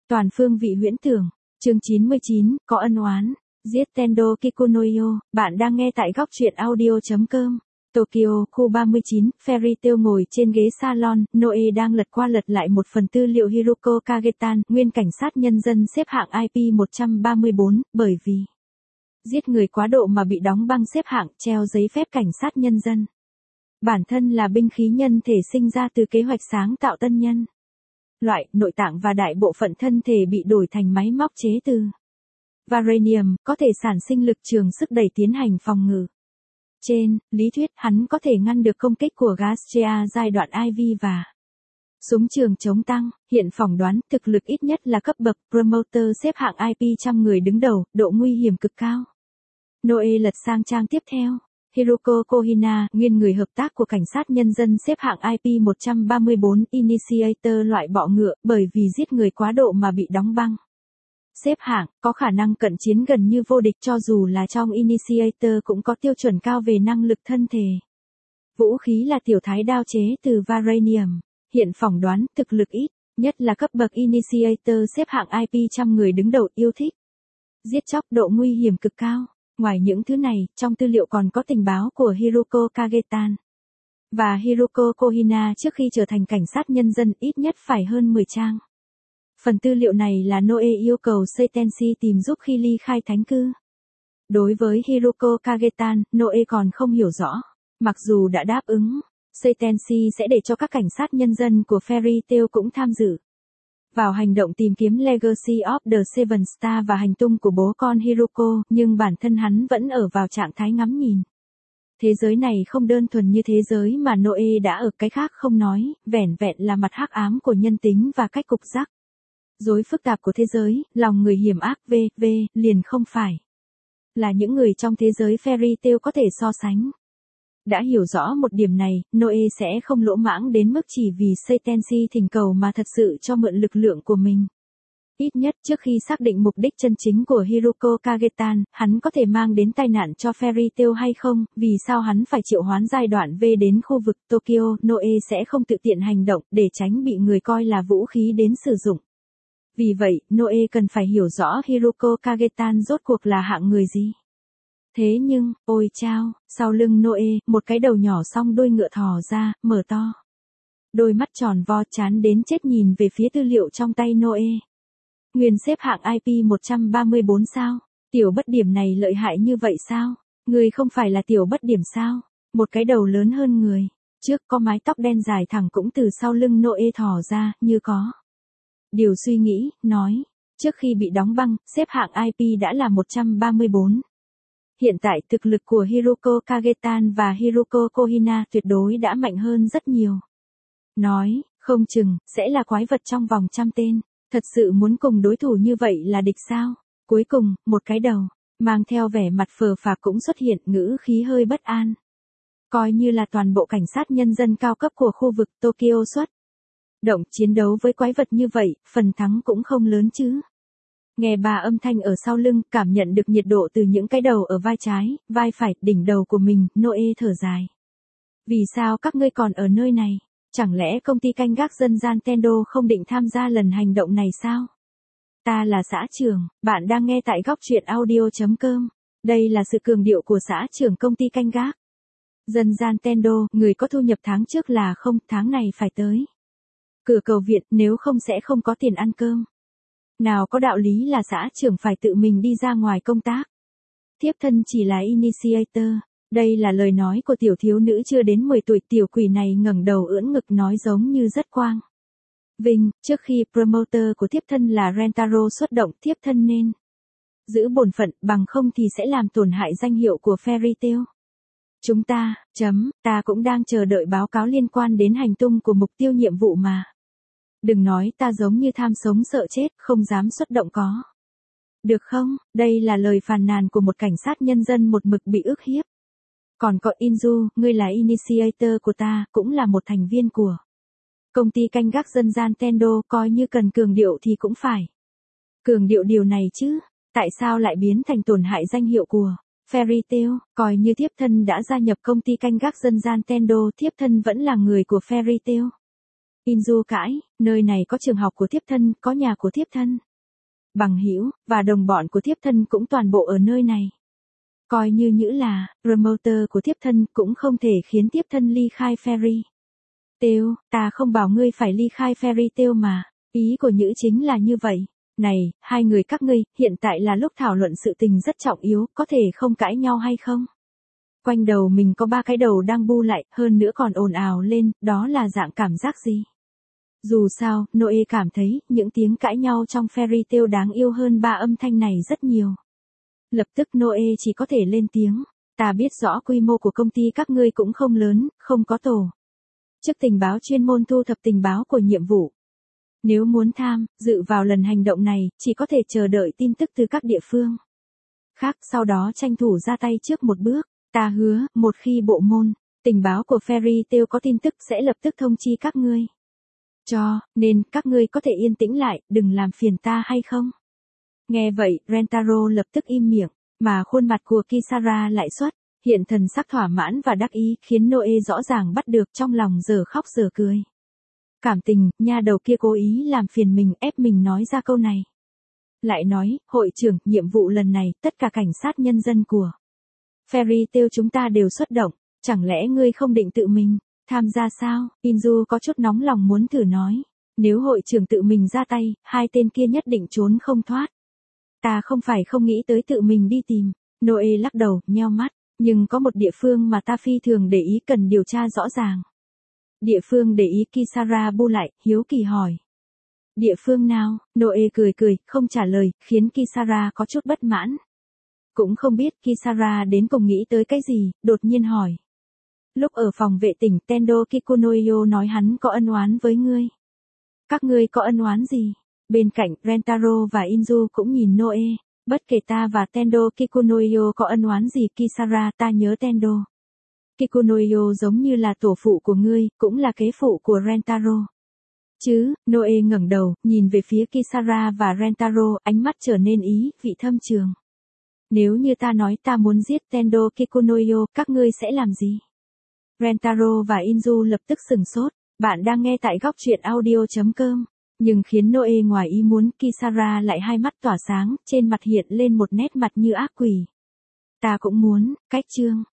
Toàn phương vị huyễn tưởng. Chương 99, có ân oán. Giết Tendo Kikunoyo, bạn đang nghe tại góc truyện audio.com. Tokyo, khu 39, Fairy Tail ngồi trên ghế salon, Noe đang lật qua lật lại một phần tư liệu Hiruko Kagetan, nguyên cảnh sát nhân dân xếp hạng IP 134, bởi vì giết người quá độ mà bị đóng băng xếp hạng treo giấy phép cảnh sát nhân dân. Bản thân là binh khí nhân thể sinh ra từ kế hoạch sáng tạo tân nhân. Loại, nội tạng và đại bộ phận thân thể bị đổi thành máy móc chế từ Varanium, có thể sản sinh lực trường sức đẩy tiến hành phòng ngự. Trên lý thuyết, hắn có thể ngăn được công kích của Gastrea giai đoạn IV và súng trường chống tăng. Hiện phỏng đoán thực lực ít nhất là cấp bậc promoter xếp hạng IP trăm người đứng đầu, độ nguy hiểm cực cao. Noe lật sang trang tiếp theo. Hiruko Kohina, nguyên người hợp tác của cảnh sát nhân dân xếp hạng IP 134, Initiator loại bọ ngựa, bởi vì giết người quá độ mà bị đóng băng. Xếp hạng, có khả năng cận chiến gần như vô địch cho dù là trong Initiator cũng có tiêu chuẩn cao về năng lực thân thể. Vũ khí là tiểu thái đao chế từ Varanium. Hiện phỏng đoán, thực lực ít, nhất là cấp bậc Initiator xếp hạng IP trăm người đứng đầu yêu thích. Giết chóc độ nguy hiểm cực cao. Ngoài những thứ này, trong tư liệu còn có tình báo của Hiruko Kagetan và Hiruko Kohina trước khi trở thành cảnh sát nhân dân, ít nhất phải hơn 10 trang. Phần tư liệu này là Noe yêu cầu Seitenshi tìm giúp khi ly khai thánh cư. Đối với Hiruko Kagetan, Noe còn không hiểu rõ. Mặc dù đã đáp ứng, Seitenshi sẽ để cho các cảnh sát nhân dân của Fairy Tail cũng tham dự vào hành động tìm kiếm Legacy of the Seven Star và hành tung của bố con Hiruko, nhưng bản thân hắn vẫn ở vào trạng thái ngắm nhìn. Thế giới này không đơn thuần như thế giới mà Noe đã ở, cái khác không nói, vẻn vẹn là mặt hắc ám của nhân tính và cách cục rắc rối phức tạp của thế giới, lòng người hiểm ác liền không phải là những người trong thế giới Fairy Tail có thể so sánh. Đã hiểu rõ một điểm này, Noe sẽ không lỗ mãng đến mức chỉ vì Seitenshi thỉnh cầu mà thật sự cho mượn lực lượng của mình. Ít nhất trước khi xác định mục đích chân chính của Hiruko Kagetan, hắn có thể mang đến tai nạn cho Fairy Tail hay không, vì sao hắn phải triệu hoán giai đoạn V đến khu vực Tokyo, Noe sẽ không tự tiện hành động để tránh bị người coi là vũ khí đến sử dụng. Vì vậy, Noe cần phải hiểu rõ Hiruko Kagetan rốt cuộc là hạng người gì. Thế nhưng, ôi chao, sau lưng Noe, một cái đầu nhỏ song đuôi ngựa thò ra, mở to. Đôi mắt tròn vo chán đến chết nhìn về phía tư liệu trong tay Noe. Nguyên xếp hạng IP 134 sao? Tiểu bất điểm này lợi hại như vậy sao? Người không phải là tiểu bất điểm sao? Một cái đầu lớn hơn người. Trước có mái tóc đen dài thẳng cũng từ sau lưng Noe thò ra, như có điều suy nghĩ, nói. Trước khi bị đóng băng, xếp hạng IP đã là 134. Hiện tại thực lực của Hiruko Kagetan và Hiruko Kohina tuyệt đối đã mạnh hơn rất nhiều. Nói, không chừng, sẽ là quái vật trong vòng 100 tên. Thật sự muốn cùng đối thủ như vậy là địch sao? Cuối cùng, một cái đầu, mang theo vẻ mặt phờ phạc cũng xuất hiện, ngữ khí hơi bất an. Coi như là toàn bộ cảnh sát nhân dân cao cấp của khu vực Tokyo xuất động chiến đấu với quái vật như vậy, phần thắng cũng không lớn chứ. Nghe bà âm thanh ở sau lưng, cảm nhận được nhiệt độ từ những cái đầu ở vai trái, vai phải, đỉnh đầu của mình, Noe thở dài. Vì sao các ngươi còn ở nơi này? Chẳng lẽ công ty canh gác dân gian Tendo không định tham gia lần hành động này sao? Ta là xã trưởng, bạn đang nghe tại góc truyện audio.com. Đây là sự cường điệu của xã trưởng công ty canh gác dân gian Tendo, người có thu nhập tháng trước là không, tháng này phải tới cửa cầu viện, nếu không sẽ không có tiền ăn cơm. Nào có đạo lý là xã trưởng phải tự mình đi ra ngoài công tác. Thiếp thân chỉ là initiator. Đây là lời nói của tiểu thiếu nữ chưa đến 10 tuổi, tiểu quỷ này ngẩng đầu ưỡn ngực nói giống như rất quang vinh, trước khi promoter của thiếp thân là Rentaro xuất động, thiếp thân nên giữ bổn phận, bằng không thì sẽ làm tổn hại danh hiệu của Fairy Tail. Chúng ta, ta cũng đang chờ đợi báo cáo liên quan đến hành tung của mục tiêu nhiệm vụ mà. Đừng nói ta giống như tham sống sợ chết, không dám xuất động có. Được không? Đây là lời phàn nàn của một cảnh sát nhân dân một mực bị ức hiếp. Còn có Inju, ngươi là initiator của ta, cũng là một thành viên của công ty canh gác dân gian Tendo, coi như cần cường điệu thì cũng phải cường điệu điều này chứ. Tại sao lại biến thành tổn hại danh hiệu của Fairy Tail? Coi như thiếp thân đã gia nhập công ty canh gác dân gian Tendo, thiếp thân vẫn là người của Fairy Tail. Inzu cãi, nơi này có trường học của thiếp thân, có nhà của thiếp thân. Bằng hữu và đồng bọn của thiếp thân cũng toàn bộ ở nơi này. Coi như Nhữ là promoter của thiếp thân cũng không thể khiến thiếp thân ly khai Fairy Tail, ta không bảo ngươi phải ly khai Fairy Tail mà. Ý của Nhữ chính là như vậy. Này, hai người các ngươi, hiện tại là lúc thảo luận sự tình rất trọng yếu, có thể không cãi nhau hay không? Quanh đầu mình có 3 cái đầu đang bu lại, hơn nữa còn ồn ào lên, đó là dạng cảm giác gì? Dù sao, Noe cảm thấy, những tiếng cãi nhau trong Fairy Tail đáng yêu hơn 3 âm thanh này rất nhiều. Lập tức Noe chỉ có thể lên tiếng, ta biết rõ quy mô của công ty các ngươi cũng không lớn, không có tổ chức tình báo chuyên môn thu thập tình báo của nhiệm vụ. Nếu muốn tham dự vào lần hành động này, chỉ có thể chờ đợi tin tức từ các địa phương khác, sau đó tranh thủ ra tay trước một bước. Ta hứa, một khi bộ môn tình báo của Fairy Tail có tin tức sẽ lập tức thông chi các ngươi. Nên các ngươi có thể yên tĩnh lại, đừng làm phiền ta hay không? Nghe vậy, Rentaro lập tức im miệng, mà khuôn mặt của Kisara lại xuất hiện thần sắc thỏa mãn và đắc ý, khiến Noe rõ ràng bắt được, trong lòng giờ khóc giờ cười. Cảm tình, nha đầu kia cố ý làm phiền mình, ép mình nói ra câu này. Lại nói, hội trưởng, nhiệm vụ lần này, tất cả cảnh sát nhân dân của Fairy Tail chúng ta đều xuất động, chẳng lẽ ngươi không định tự mình tham gia sao? Inzu có chút nóng lòng muốn thử nói, nếu hội trưởng tự mình ra tay, hai tên kia nhất định trốn không thoát. Ta không phải không nghĩ tới tự mình đi tìm. Noe lắc đầu, nheo mắt, nhưng có một địa phương mà ta phi thường để ý, cần điều tra rõ ràng. Địa phương để ý? Kisara bu lại, hiếu kỳ hỏi. Địa phương nào? Noe cười cười, không trả lời, khiến Kisara có chút bất mãn. Cũng không biết Kisara đến cùng nghĩ tới cái gì, đột nhiên hỏi. Lúc ở phòng vệ tỉnh, Tendo Kikunoyo nói hắn có ân oán với ngươi. Các ngươi có ân oán gì? Bên cạnh, Rentaro và Inzu cũng nhìn Noe. Bất kể ta và Tendo Kikunoyo có ân oán gì, Kisara, ta nhớ Tendo Kikunoyo giống như là tổ phụ của ngươi, cũng là kế phụ của Rentaro. Chứ? Noe ngẩng đầu, nhìn về phía Kisara và Rentaro, ánh mắt trở nên ý vị thâm trường. Nếu như ta nói ta muốn giết Tendo Kikunoyo, các ngươi sẽ làm gì? Rentaro và Inzu lập tức sừng sốt. Bạn đang nghe tại góc truyện audio.com. Nhưng khiến Noe ngoài ý muốn, Kisara lại hai mắt tỏa sáng, trên mặt hiện lên một nét mặt như ác quỷ. Ta cũng muốn, cách chương.